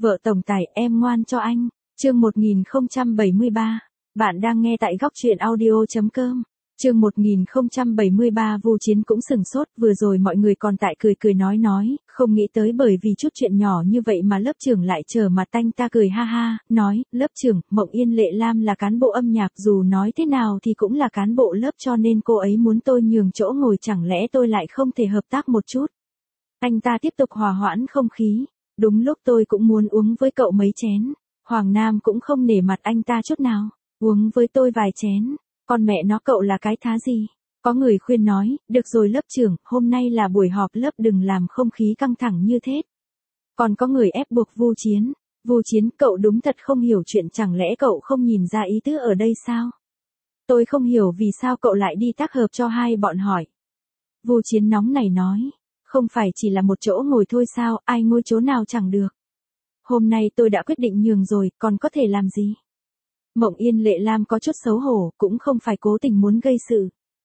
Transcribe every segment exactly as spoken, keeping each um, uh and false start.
Vợ tổng tài em ngoan cho anh. Chương một nghìn không trăm bảy mươi ba. Bạn đang nghe tại góc truyện audio chấm com. Chương một nghìn không trăm bảy mươi ba. Vu Chiến cũng sừng sốt, vừa rồi mọi người còn tại cười cười nói nói, không nghĩ tới bởi vì chút chuyện nhỏ như vậy mà lớp trưởng lại trở mặt tanh ta cười ha ha, nói, lớp trưởng, Mộng Yên Lệ Lam là cán bộ âm nhạc, dù nói thế nào thì cũng là cán bộ lớp, cho nên cô ấy muốn tôi nhường chỗ ngồi, chẳng lẽ tôi lại không thể hợp tác một chút. Anh ta tiếp tục hòa hoãn không khí, đúng lúc tôi cũng muốn uống với cậu mấy chén. Hoàng Nam cũng không nể mặt anh ta chút nào, uống với tôi vài chén. Con mẹ nó, cậu là cái thá gì? Có người khuyên nói, được rồi lớp trưởng, hôm nay là buổi họp lớp, đừng làm không khí căng thẳng như thế. Còn có người ép buộc Vu Chiến. Vu Chiến, cậu đúng thật không hiểu chuyện, chẳng lẽ cậu không nhìn ra ý tứ ở đây sao? Tôi không hiểu vì sao cậu lại đi tác hợp cho hai bọn hỏi. Vu Chiến nóng này nói, không phải chỉ là một chỗ ngồi thôi sao, ai ngồi chỗ nào chẳng được. Hôm nay tôi đã quyết định nhường rồi, còn có thể làm gì? Mộng Yên Lệ Lam có chút xấu hổ, cũng không phải cố tình muốn gây sự.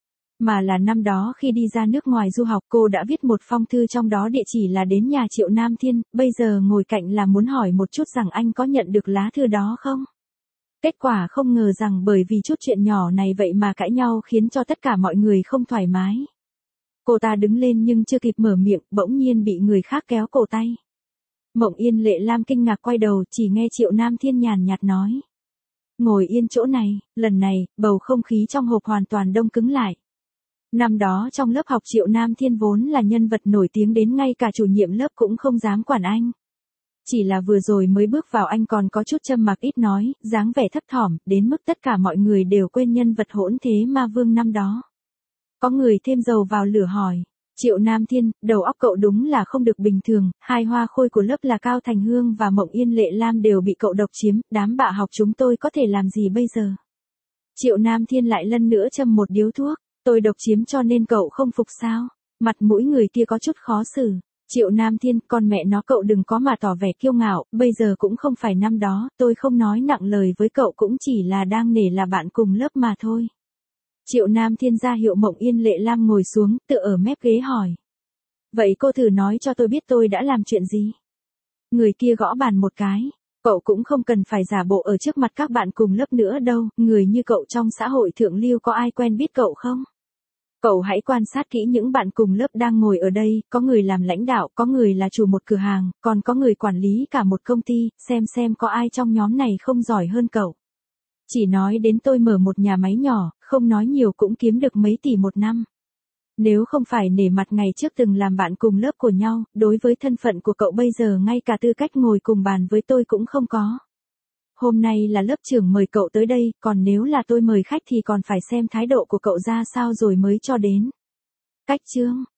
Mà là năm đó khi đi ra nước ngoài du học, cô đã viết một phong thư, trong đó địa chỉ là đến nhà Triệu Nam Thiên, bây giờ ngồi cạnh là muốn hỏi một chút rằng anh có nhận được lá thư đó không? Kết quả không ngờ rằng bởi vì chút chuyện nhỏ này vậy mà cãi nhau, khiến cho tất cả mọi người không thoải mái. Cô ta đứng lên nhưng chưa kịp mở miệng, bỗng nhiên bị người khác kéo cổ tay. Mộng Yên Lệ Lam kinh ngạc quay đầu, chỉ nghe Triệu Nam Thiên nhàn nhạt nói. Ngồi yên chỗ này. Lần này, bầu không khí trong hộp hoàn toàn đông cứng lại. Năm đó trong lớp học, Triệu Nam Thiên vốn là nhân vật nổi tiếng đến ngay cả chủ nhiệm lớp cũng không dám quản anh. Chỉ là vừa rồi mới bước vào anh còn có chút châm mặc ít nói, dáng vẻ thấp thỏm, đến mức tất cả mọi người đều quên nhân vật hỗn thế ma vương năm đó. Có người thêm dầu vào lửa hỏi. Triệu Nam Thiên, đầu óc cậu đúng là không được bình thường, hai hoa khôi của lớp là Cao Thành Hương và Mộng Yên Lệ Lam đều bị cậu độc chiếm, đám bạ học chúng tôi có thể làm gì bây giờ? Triệu Nam Thiên lại lần nữa châm một điếu thuốc, tôi độc chiếm cho nên cậu không phục sao? Mặt mũi người kia có chút khó xử. Triệu Nam Thiên, con mẹ nó, cậu đừng có mà tỏ vẻ kiêu ngạo, bây giờ cũng không phải năm đó, tôi không nói nặng lời với cậu, cũng chỉ là đang nể là bạn cùng lớp mà thôi. Triệu Nam Thiên ra hiệu Mộng Yên Lệ Lam ngồi xuống, tựa ở mép ghế hỏi. Vậy cô thử nói cho tôi biết tôi đã làm chuyện gì? Người kia gõ bàn một cái. Cậu cũng không cần phải giả bộ ở trước mặt các bạn cùng lớp nữa đâu, người như cậu trong xã hội thượng lưu có ai quen biết cậu không? Cậu hãy quan sát kỹ những bạn cùng lớp đang ngồi ở đây, có người làm lãnh đạo, có người là chủ một cửa hàng, còn có người quản lý cả một công ty, xem xem có ai trong nhóm này không giỏi hơn cậu. Chỉ nói đến tôi mở một nhà máy nhỏ, không nói nhiều cũng kiếm được mấy tỷ một năm. Nếu không phải nể mặt ngày trước từng làm bạn cùng lớp của nhau, đối với thân phận của cậu bây giờ ngay cả tư cách ngồi cùng bàn với tôi cũng không có. Hôm nay là lớp trưởng mời cậu tới đây, còn nếu là tôi mời khách thì còn phải xem thái độ của cậu ra sao rồi mới cho đến. Cách chương,